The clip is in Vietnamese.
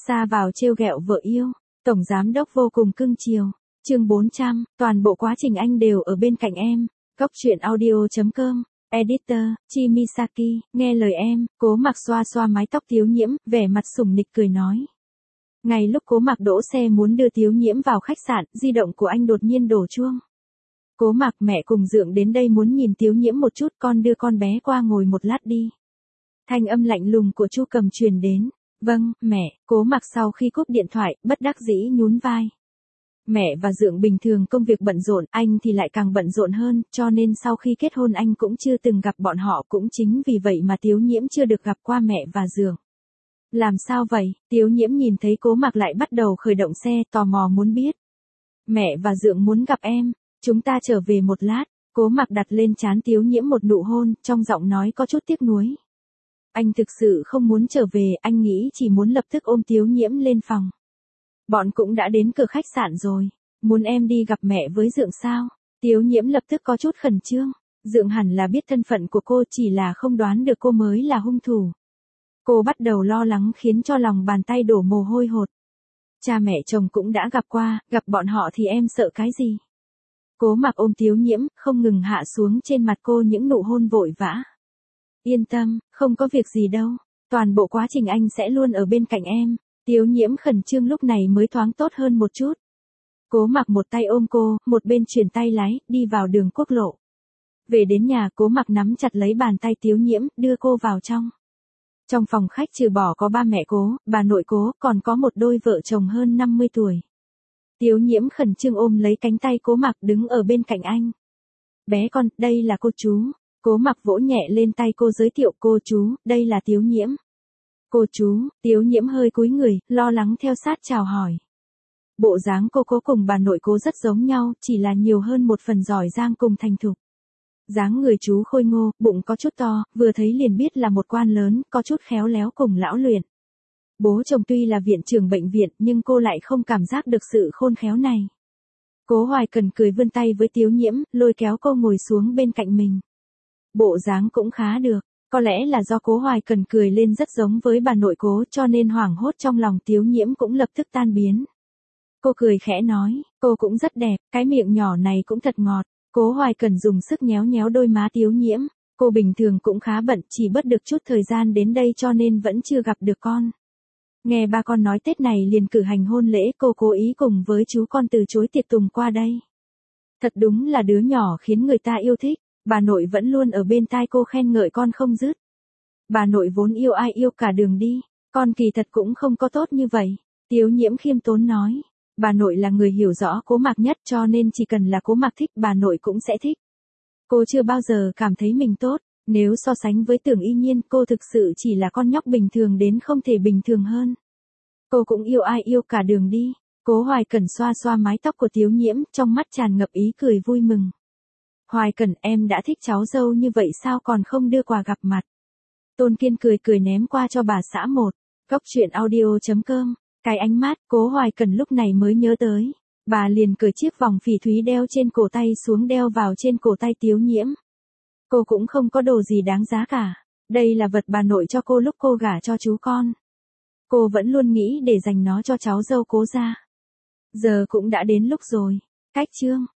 Ra vào trêu ghẹo vợ yêu, tổng giám đốc vô cùng cưng chiều. Chương 400, toàn bộ quá trình anh đều ở bên cạnh em. Góc truyện audio.com, editor, Chimisaki, nghe lời em. Cố Mặc xoa xoa mái tóc Tiếu Nhiễm, vẻ mặt sủng nịch cười nói. Ngay lúc Cố Mặc đỗ xe muốn đưa Tiếu Nhiễm vào khách sạn, di động của anh đột nhiên đổ chuông. Cố Mặc, mẹ cùng Dượng đến đây muốn nhìn Tiếu Nhiễm một chút, con đưa con bé qua ngồi một lát đi. Thanh âm lạnh lùng của Chu Cầm truyền đến. Vâng, mẹ. Cố Mặc sau khi cúp điện thoại, bất đắc dĩ nhún vai. Mẹ và Dượng bình thường công việc bận rộn, anh thì lại càng bận rộn hơn, cho nên sau khi kết hôn anh cũng chưa từng gặp bọn họ, cũng chính vì vậy mà Tiếu Nhiễm chưa được gặp qua mẹ và Dượng. Làm sao vậy? Tiếu Nhiễm nhìn thấy Cố Mặc lại bắt đầu khởi động xe, tò mò muốn biết. Mẹ và Dượng muốn gặp em, chúng ta trở về một lát. Cố Mặc đặt lên trán Tiếu Nhiễm một nụ hôn, trong giọng nói có chút tiếc nuối. Anh thực sự không muốn trở về, anh nghĩ chỉ muốn lập tức ôm Tiếu Nhiễm lên phòng. Bọn cũng đã đến cửa khách sạn rồi, muốn em đi gặp mẹ với Dượng sao? Tiếu Nhiễm lập tức có chút khẩn trương, Dượng hẳn là biết thân phận của cô, chỉ là không đoán được cô mới là hung thủ. Cô bắt đầu lo lắng khiến cho lòng bàn tay đổ mồ hôi hột. Cha mẹ chồng cũng đã gặp qua, gặp bọn họ thì em sợ cái gì? Cố Mặc ôm Tiếu Nhiễm, không ngừng hạ xuống trên mặt cô những nụ hôn vội vã. Yên tâm, không có việc gì đâu, toàn bộ quá trình anh sẽ luôn ở bên cạnh em. Tiếu Nhiễm khẩn trương lúc này mới thoáng tốt hơn một chút. Cố Mặc một tay ôm cô, một bên chuyển tay lái, đi vào đường quốc lộ. Về đến nhà, Cố Mặc nắm chặt lấy bàn tay Tiếu Nhiễm, đưa cô vào trong. Trong phòng khách trừ bỏ có ba mẹ Cố, bà nội Cố, còn có một đôi vợ chồng hơn 50 tuổi. Tiếu Nhiễm khẩn trương ôm lấy cánh tay Cố Mặc đứng ở bên cạnh anh. Bé con, đây là cô chú. Cố Mặc vỗ nhẹ lên tay cô giới thiệu, cô chú, đây là Tiếu Nhiễm. Cô chú. Tiếu Nhiễm hơi cúi người, lo lắng theo sát chào hỏi. Bộ dáng cô Cố cùng bà nội Cố rất giống nhau, chỉ là nhiều hơn một phần giỏi giang cùng thành thục. Dáng người chú khôi ngô, bụng có chút to, vừa thấy liền biết là một quan lớn, có chút khéo léo cùng lão luyện. Bố chồng tuy là viện trưởng bệnh viện, nhưng cô lại không cảm giác được sự khôn khéo này. Cố Hoài Cần cười vươn tay với Tiếu Nhiễm, lôi kéo cô ngồi xuống bên cạnh mình. Bộ dáng cũng khá được, có lẽ là do Cố Hoài Cần cười lên rất giống với bà nội Cố, cho nên hoảng hốt trong lòng Tiếu Nhiễm cũng lập tức tan biến. Cô cười khẽ nói, cô cũng rất đẹp, cái miệng nhỏ này cũng thật ngọt. Cố Hoài Cần dùng sức nhéo nhéo đôi má Tiếu Nhiễm, cô bình thường cũng khá bận, chỉ bớt được chút thời gian đến đây cho nên vẫn chưa gặp được con. Nghe ba con nói Tết này liền cử hành hôn lễ, cô cố ý cùng với chú con từ chối tiệc tùng qua đây. Thật đúng là đứa nhỏ khiến người ta yêu thích, bà nội vẫn luôn ở bên tai cô khen ngợi con không dứt. Bà nội vốn yêu ai yêu cả đường đi, con kỳ thật cũng không có tốt như vậy. Tiếu Nhiễm khiêm tốn nói, bà nội là người hiểu rõ Cố Mặc nhất cho nên chỉ cần là Cố Mặc thích bà nội cũng sẽ thích. Cô chưa bao giờ cảm thấy mình tốt, nếu so sánh với Tưởng Y Nhiên cô thực sự chỉ là con nhóc bình thường đến không thể bình thường hơn. Cô cũng yêu ai yêu cả đường đi. Cố Hoài Cần xoa xoa mái tóc của Tiếu Nhiễm, trong mắt tràn ngập ý cười vui mừng. Hoài Cần, em đã thích cháu dâu như vậy sao còn không đưa quà gặp mặt? Tôn Kiên cười cười ném qua cho bà xã một. Góc truyện audio.com, cái ánh mắt, Cố Hoài Cần lúc này mới nhớ tới. Bà liền cởi chiếc vòng phỉ thúy đeo trên cổ tay xuống đeo vào trên cổ tay Tiếu Nhiễm. Cô cũng không có đồ gì đáng giá cả. Đây là vật bà nội cho cô lúc cô gả cho chú con. Cô vẫn luôn nghĩ để dành nó cho cháu dâu Cố gia. Giờ cũng đã đến lúc rồi. Cách chương.